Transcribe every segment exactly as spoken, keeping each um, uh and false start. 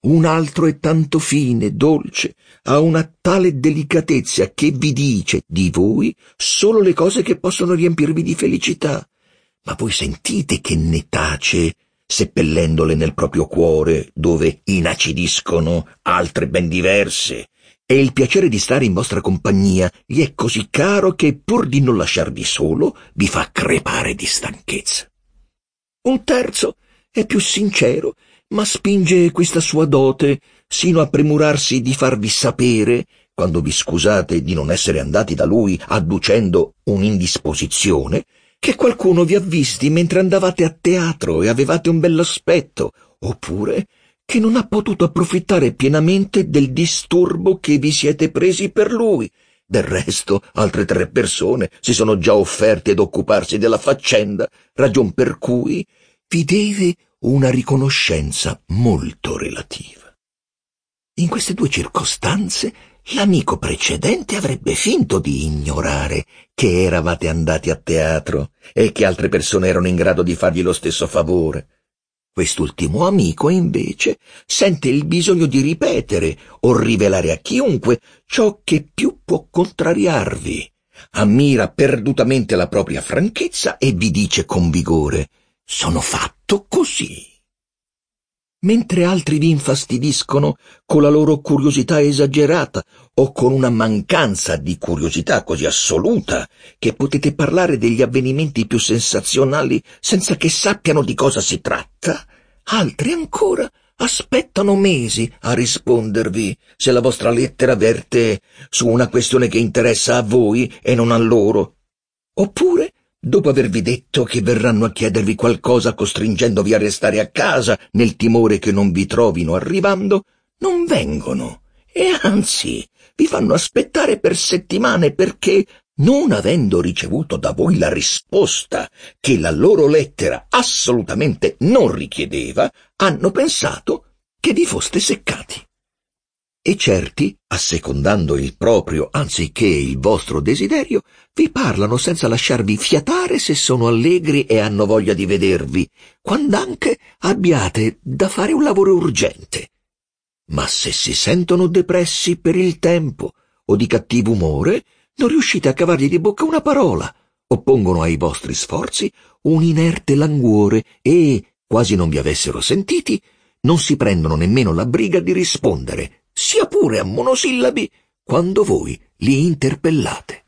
un altro è tanto fine, dolce, ha una tale delicatezza che vi dice di voi solo le cose che possono riempirvi di felicità. Ma voi sentite che ne tace, seppellendole nel proprio cuore, dove inacidiscono altre ben diverse, e il piacere di stare in vostra compagnia gli è così caro che, pur di non lasciarvi solo, vi fa crepare di stanchezza. Un terzo è più sincero, ma spinge questa sua dote sino a premurarsi di farvi sapere, quando vi scusate di non essere andati da lui adducendo un'indisposizione, che qualcuno vi ha visti mentre andavate a teatro e avevate un bell'aspetto, oppure che non ha potuto approfittare pienamente del disturbo che vi siete presi per lui. Del resto, altre tre persone si sono già offerte ad occuparsi della faccenda, ragion per cui vi deve una riconoscenza molto relativa. In queste due circostanze, l'amico precedente avrebbe finto di ignorare che eravate andati a teatro e che altre persone erano in grado di fargli lo stesso favore. Quest'ultimo amico, invece, sente il bisogno di ripetere o rivelare a chiunque ciò che più può contrariarvi. Ammira perdutamente la propria franchezza e vi dice con vigore: «Sono fatto così». Mentre altri vi infastidiscono con la loro curiosità esagerata o con una mancanza di curiosità così assoluta che potete parlare degli avvenimenti più sensazionali senza che sappiano di cosa si tratta, altri ancora aspettano mesi a rispondervi se la vostra lettera verte su una questione che interessa a voi e non a loro. Oppure, dopo avervi detto che verranno a chiedervi qualcosa costringendovi a restare a casa nel timore che non vi trovino arrivando, non vengono e anzi vi fanno aspettare per settimane perché, non avendo ricevuto da voi la risposta che la loro lettera assolutamente non richiedeva, hanno pensato che vi foste seccati. E certi, assecondando il proprio anziché il vostro desiderio, vi parlano senza lasciarvi fiatare se sono allegri e hanno voglia di vedervi, quand'anche abbiate da fare un lavoro urgente. Ma se si sentono depressi per il tempo o di cattivo umore, non riuscite a cavargli di bocca una parola, oppongono ai vostri sforzi un inerte languore e, quasi non vi avessero sentiti, non si prendono nemmeno la briga di rispondere, sia pure a monosillabi, quando voi li interpellate.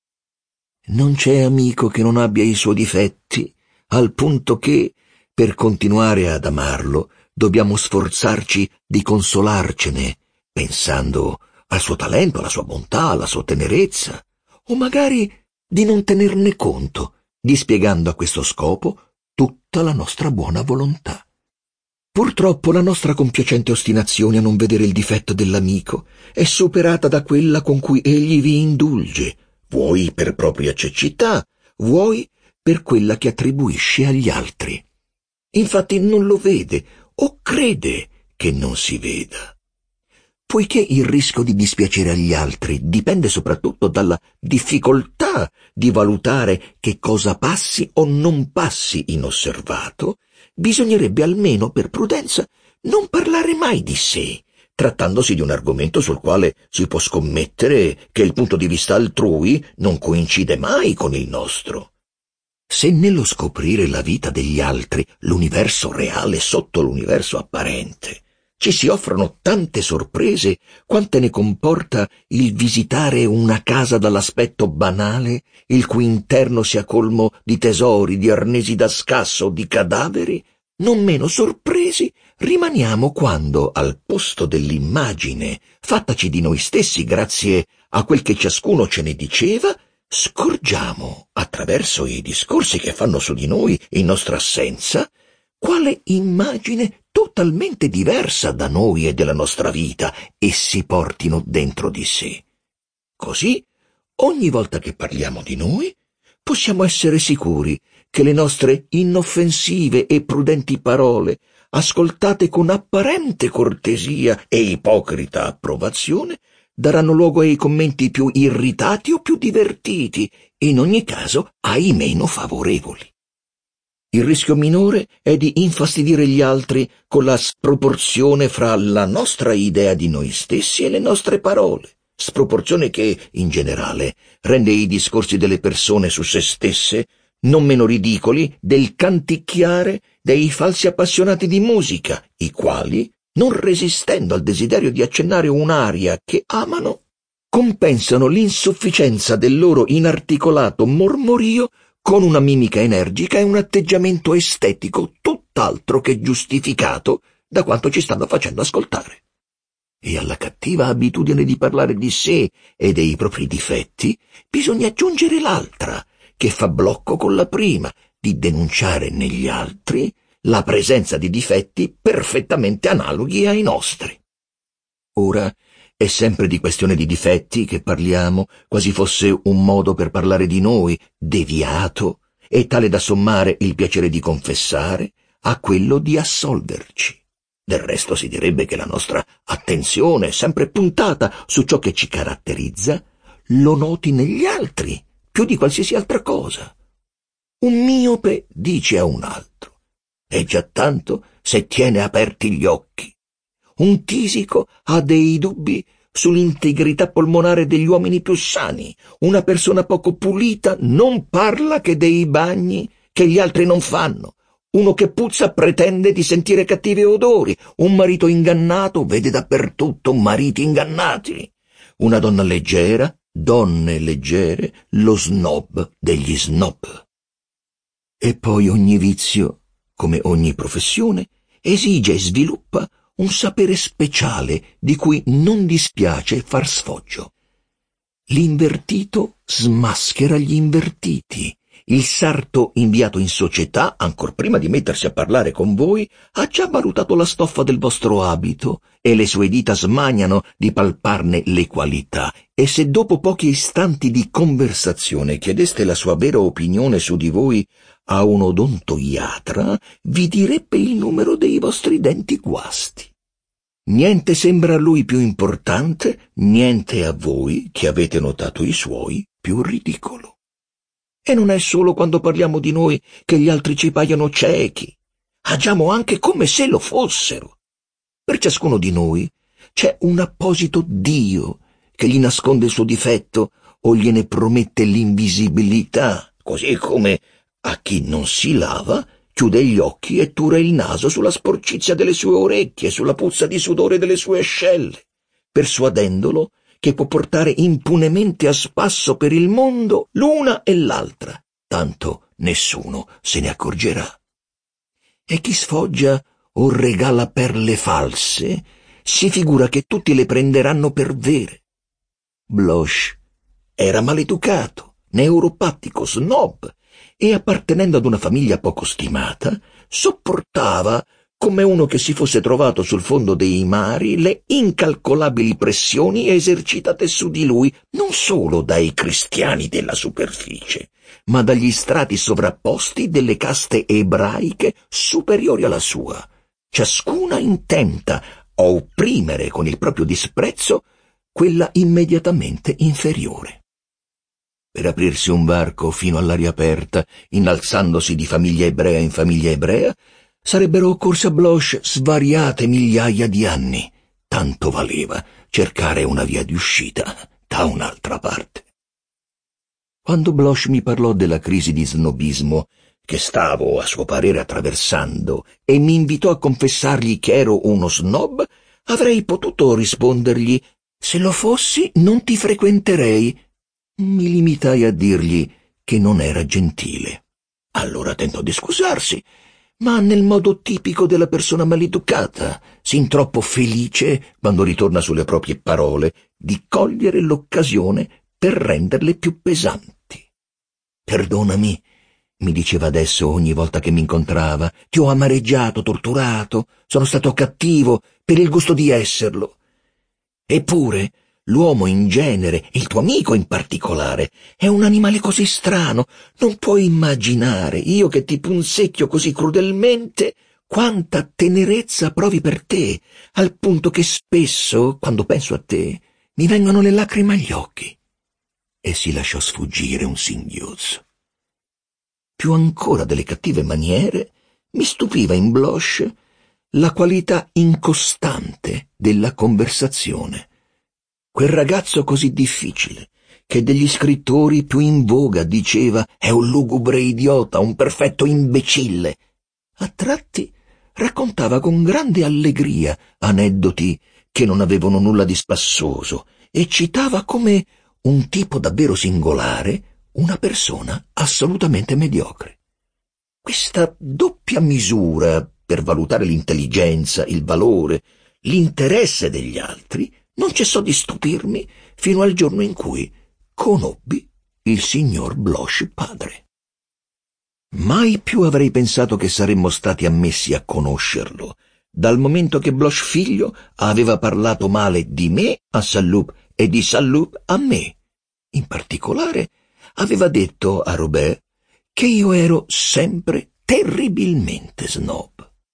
Non c'è amico che non abbia i suoi difetti, al punto che, per continuare ad amarlo, dobbiamo sforzarci di consolarcene, pensando al suo talento, alla sua bontà, alla sua tenerezza, o magari di non tenerne conto, dispiegando a questo scopo tutta la nostra buona volontà. Purtroppo la nostra compiacente ostinazione a non vedere il difetto dell'amico è superata da quella con cui egli vi indulge, vuoi per propria cecità, vuoi per quella che attribuisce agli altri. Infatti non lo vede o crede che non si veda. Poiché il rischio di dispiacere agli altri dipende soprattutto dalla difficoltà di valutare che cosa passi o non passi inosservato, bisognerebbe almeno per prudenza non parlare mai di sé, trattandosi di un argomento sul quale si può scommettere che il punto di vista altrui non coincide mai con il nostro. Se nello scoprire la vita degli altri, l'universo reale sotto l'universo apparente, ci si offrono tante sorprese quante ne comporta il visitare una casa dall'aspetto banale, il cui interno sia colmo di tesori, di arnesi da scasso, di cadaveri, non meno sorpresi rimaniamo quando, al posto dell'immagine fattaci di noi stessi grazie a quel che ciascuno ce ne diceva, scorgiamo, attraverso i discorsi che fanno su di noi in nostra assenza, quale immagine totalmente diversa da noi e della nostra vita essi portino dentro di sé. Così, ogni volta che parliamo di noi, possiamo essere sicuri che le nostre inoffensive e prudenti parole, ascoltate con apparente cortesia e ipocrita approvazione, daranno luogo ai commenti più irritati o più divertiti, in ogni caso ai meno favorevoli. Il rischio minore è di infastidire gli altri con la sproporzione fra la nostra idea di noi stessi e le nostre parole, sproporzione che, in generale, rende i discorsi delle persone su se stesse non meno ridicoli del canticchiare dei falsi appassionati di musica, i quali, non resistendo al desiderio di accennare un'aria che amano, compensano l'insufficienza del loro inarticolato mormorio con una mimica energica e un atteggiamento estetico tutt'altro che giustificato da quanto ci stanno facendo ascoltare. E alla cattiva abitudine di parlare di sé e dei propri difetti bisogna aggiungere l'altra, che fa blocco con la prima, di denunciare negli altri la presenza di difetti perfettamente analoghi ai nostri. Ora, è sempre di questione di difetti che parliamo, quasi fosse un modo per parlare di noi, deviato, e tale da sommare il piacere di confessare a quello di assolverci. Del resto si direbbe che la nostra attenzione, sempre puntata su ciò che ci caratterizza, lo noti negli altri, più di qualsiasi altra cosa. Un miope dice a un altro: è già tanto se tiene aperti gli occhi. Un tisico ha dei dubbi sull'integrità polmonare degli uomini più sani. Una persona poco pulita non parla che dei bagni che gli altri non fanno. Uno che puzza pretende di sentire cattivi odori. Un marito ingannato vede dappertutto mariti ingannati. Una donna leggera, donne leggere, lo snob degli snob. E poi ogni vizio, come ogni professione, esige e sviluppa un sapere speciale di cui non dispiace far sfoggio. L'invertito smaschera gli invertiti. Il sarto inviato in società, ancor prima di mettersi a parlare con voi, ha già valutato la stoffa del vostro abito e le sue dita smaniano di palparne le qualità. E se dopo pochi istanti di conversazione chiedeste la sua vera opinione su di voi a un odontoiatra, vi direbbe il numero dei vostri denti guasti. Niente sembra a lui più importante, niente a voi, che avete notato i suoi, più ridicolo. E non è solo quando parliamo di noi che gli altri ci paiono ciechi. Agiamo anche come se lo fossero. Per ciascuno di noi c'è un apposito Dio che gli nasconde il suo difetto o gliene promette l'invisibilità, così come a chi non si lava chiude gli occhi e tura il naso sulla sporcizia delle sue orecchie, sulla puzza di sudore delle sue ascelle, persuadendolo che può portare impunemente a spasso per il mondo l'una e l'altra, tanto nessuno se ne accorgerà. E chi sfoggia o regala perle false si figura che tutti le prenderanno per vere. Bloch era maleducato, neuropatico, snob, e appartenendo ad una famiglia poco stimata, sopportava, come uno che si fosse trovato sul fondo dei mari, le incalcolabili pressioni esercitate su di lui non solo dai cristiani della superficie, ma dagli strati sovrapposti delle caste ebraiche superiori alla sua, ciascuna intenta a opprimere con il proprio disprezzo quella immediatamente inferiore. Per aprirsi un varco fino all'aria aperta, innalzandosi di famiglia ebrea in famiglia ebrea, sarebbero occorse a Bloch svariate migliaia di anni. Tanto valeva cercare una via di uscita da un'altra parte. Quando Bloch mi parlò della crisi di snobismo che stavo, a suo parere, attraversando e mi invitò a confessargli che ero uno snob, avrei potuto rispondergli: «Se lo fossi, non ti frequenterei». Mi limitai a dirgli che non era gentile. Allora tentò di scusarsi, ma nel modo tipico della persona maleducata, sin troppo felice, quando ritorna sulle proprie parole, di cogliere l'occasione per renderle più pesanti. «Perdonami», mi diceva adesso ogni volta che mi incontrava, «ti ho amareggiato, torturato, sono stato cattivo per il gusto di esserlo. Eppure l'uomo in genere, e il tuo amico in particolare, è un animale così strano. Non puoi immaginare, io che ti punzecchio così crudelmente, quanta tenerezza provi per te, al punto che spesso, quando penso a te, mi vengono le lacrime agli occhi». E si lasciò sfuggire un singhiozzo. più ancora delle cattive maniere, mi stupiva in Bloch la qualità incostante della conversazione. Quel ragazzo così difficile, che degli scrittori più in voga diceva è un lugubre idiota, un perfetto imbecille, a tratti raccontava con grande allegria aneddoti che non avevano nulla di spassoso e citava come un tipo davvero singolare una persona assolutamente mediocre. Questa doppia misura per valutare l'intelligenza, il valore, l'interesse degli altri non cessò di stupirmi fino al giorno in cui conobbi il signor Bloch padre. Mai più avrei pensato che saremmo stati ammessi a conoscerlo, dal momento che Bloch figlio aveva parlato male di me a Saint-Loup e di Saint-Loup a me. In particolare aveva detto a Robert che io ero sempre terribilmente snob.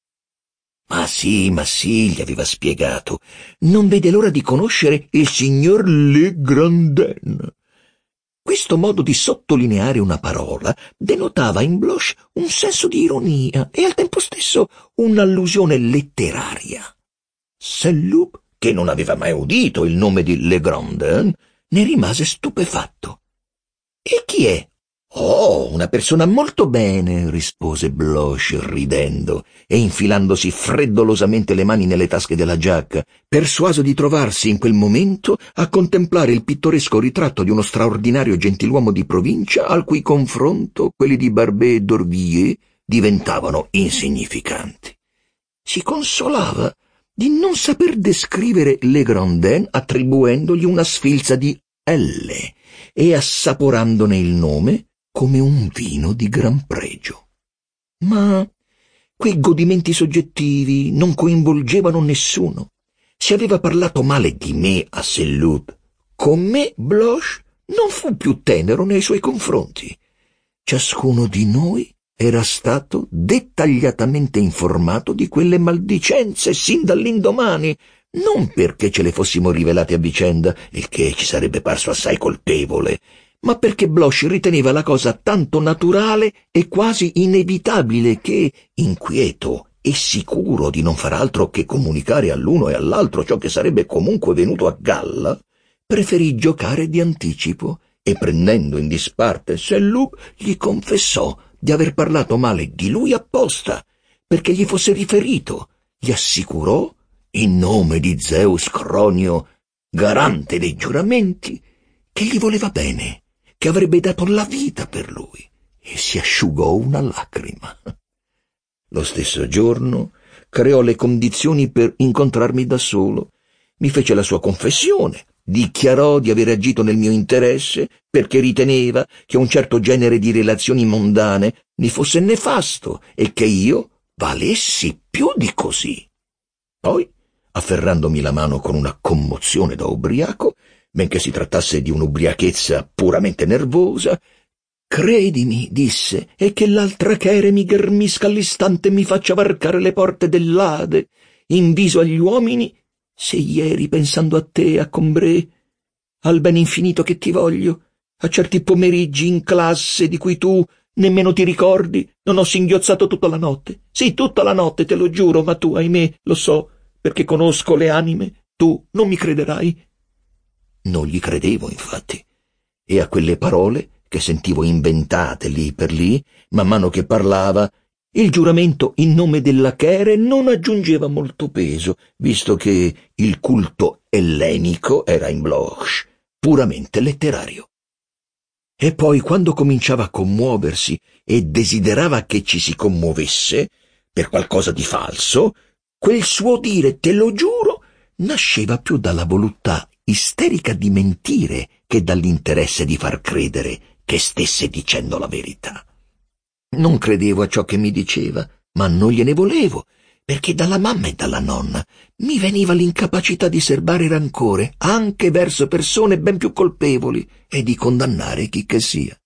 Ma sì, ma sì, gli aveva spiegato, non vede l'ora di conoscere il signor Legrandin. Questo modo di sottolineare una parola denotava in Bloch un senso di ironia e al tempo stesso un'allusione letteraria. Saint-Loup, che non aveva mai udito il nome di Legrandin, ne rimase stupefatto. «E chi è?» «Oh, una persona molto bene», rispose Bloch ridendo e infilandosi freddolosamente le mani nelle tasche della giacca, persuaso di trovarsi in quel momento a contemplare il pittoresco ritratto di uno straordinario gentiluomo di provincia al cui confronto quelli di Barbé e d'Aurevilly diventavano insignificanti. Si consolava di non saper descrivere Legrandin attribuendogli una sfilza di L e assaporandone il nome come un vino di gran pregio. Ma quei godimenti soggettivi non coinvolgevano nessuno. Se aveva parlato male di me a Saint-Loup, con me Bloch non fu più tenero nei suoi confronti. Ciascuno di noi era stato dettagliatamente informato di quelle maldicenze sin dall'indomani, non perché ce le fossimo rivelate a vicenda, il che ci sarebbe parso assai colpevole, ma perché Bloch riteneva la cosa tanto naturale e quasi inevitabile che, inquieto e sicuro di non far altro che comunicare all'uno e all'altro ciò che sarebbe comunque venuto a galla, preferì giocare di anticipo e, prendendo in disparte Saint-Loup, gli confessò di aver parlato male di lui apposta, perché gli fosse riferito, gli assicurò, in nome di Zeus Cronio, garante dei giuramenti, che gli voleva bene, che avrebbe dato la vita per lui, e si asciugò una lacrima. Lo stesso giorno creò le condizioni per incontrarmi da solo, mi fece la sua confessione, dichiarò di aver agito nel mio interesse perché riteneva che un certo genere di relazioni mondane mi fosse nefasto e che io valessi più di così. Poi, afferrandomi la mano con una commozione da ubriaco, benché si trattasse di un'ubriachezza puramente nervosa, «Credimi», disse, «e che l'altra chere mi ghermisca all'istante e mi faccia varcare le porte dell'Ade, in viso agli uomini, se ieri, pensando a te, a Combray, al ben infinito che ti voglio, a certi pomeriggi in classe di cui tu nemmeno ti ricordi, non ho singhiozzato tutta la notte. Sì, tutta la notte, te lo giuro, ma tu, ahimè, lo so, perché conosco le anime, tu non mi crederai». Non gli credevo, infatti, e a quelle parole, che sentivo inventate lì per lì, man mano che parlava, il giuramento in nome della Chère non aggiungeva molto peso, visto che il culto ellenico era in Bloch, puramente letterario. E poi, quando cominciava a commuoversi e desiderava che ci si commuovesse, per qualcosa di falso, quel suo dire «te lo giuro» nasceva più dalla voluttà isterica di mentire che dall'interesse di far credere che stesse dicendo la verità. Non credevo a ciò che mi diceva, ma non gliene volevo, perché dalla mamma e dalla nonna mi veniva l'incapacità di serbare rancore anche verso persone ben più colpevoli e di condannare chi che sia.